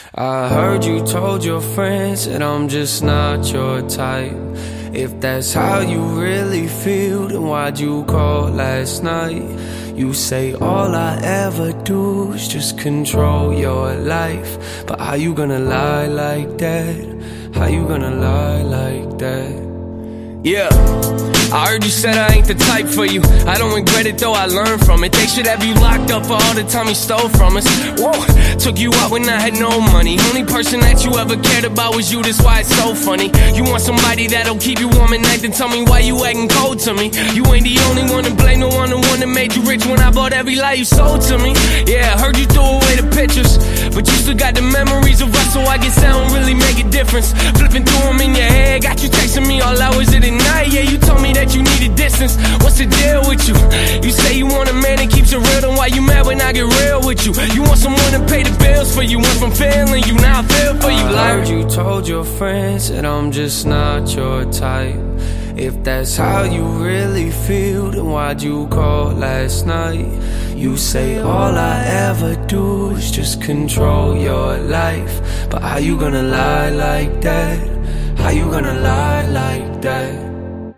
I heard you told your friends that I'm just not your type. If that's how you really feel, then why'd you call last night? You say all I ever do is just control your life. But how you gonna lie like that? How you gonna lie like that? Yeah, I heard you said I ain't the type for you. I don't regret it though, I learned from it. They should have you locked up for all the time you stole from us. Whoa, took you out when I had no money. Only person that you ever cared about was you, that's why it's so funny. You want somebody that'll keep you warm at night, then tell me why you acting cold to me. You ain't the only one to blame, the one that made you rich when I bought every lie you sold to me. Yeah, I heard you threw away the pictures, but you still got the memories of us, so I guess that don't really make a difference. Flipping through them in your head, got you texting me all hours of the night. Yeah, you told me that you needed distance. What's the deal with you? You say you want a man that keeps it real, then why you mad when I get real with you? You want someone to pay the bills for you. Went from failing you, now I feel for you. I heard you told your friends that I'm just not your type. If that's how you really feel, then why'd you call last night? You say all I ever do is just control your life. But how you gonna lie like that? How you gonna lie like that?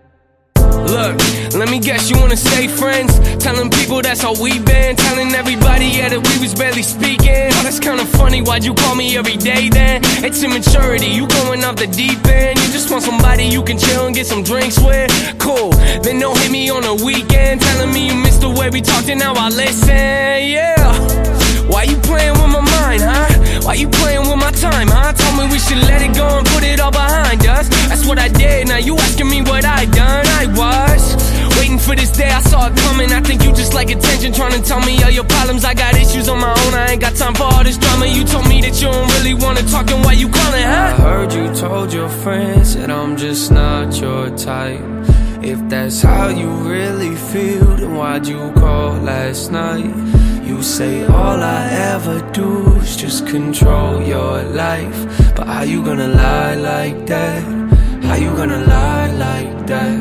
Look, let me guess, you wanna stay friends? Telling people that's how we been. Telling everybody, yeah, that we was barely speaking. Oh, that's kinda funny, why'd you call me every day then? It's immaturity, you going off the deep end. You just want somebody you can chill and get some drinks with. Cool, then don't hit me on the weekend. Telling me you miss the way we talked and now I listen, yeah. Why you playing with my mind, huh? Why you playing with my time, huh? Told me we should let it go and put it all behind us. That's what I did, now you asking me what I done. I was waiting for this day, I saw it coming. I think you just like attention, trying to tell me all your problems. I got issues on my own, I ain't got time for all this drama. You told me that you don't really wanna talk, then why you calling, huh? I heard you told your friends that I'm just not your type. If that's how you really feel, then why'd you call last night? You say all I ever do is just control your life. But how you gonna lie like that? How you gonna lie like that?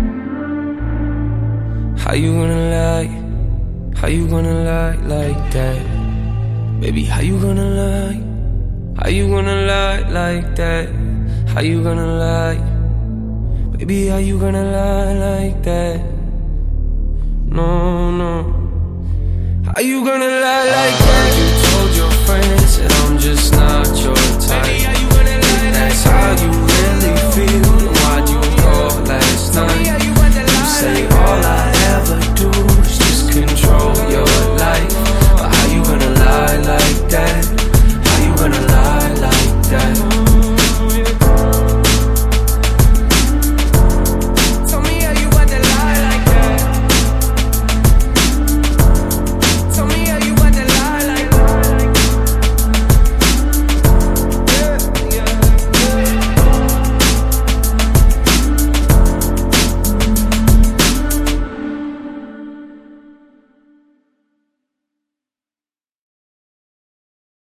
How you gonna lie? How you gonna lie like that? Baby, how you gonna lie? How you gonna lie like that? How you gonna lie? Baby, how you gonna lie like that? No, no. How you gonna lie like that? You told your friends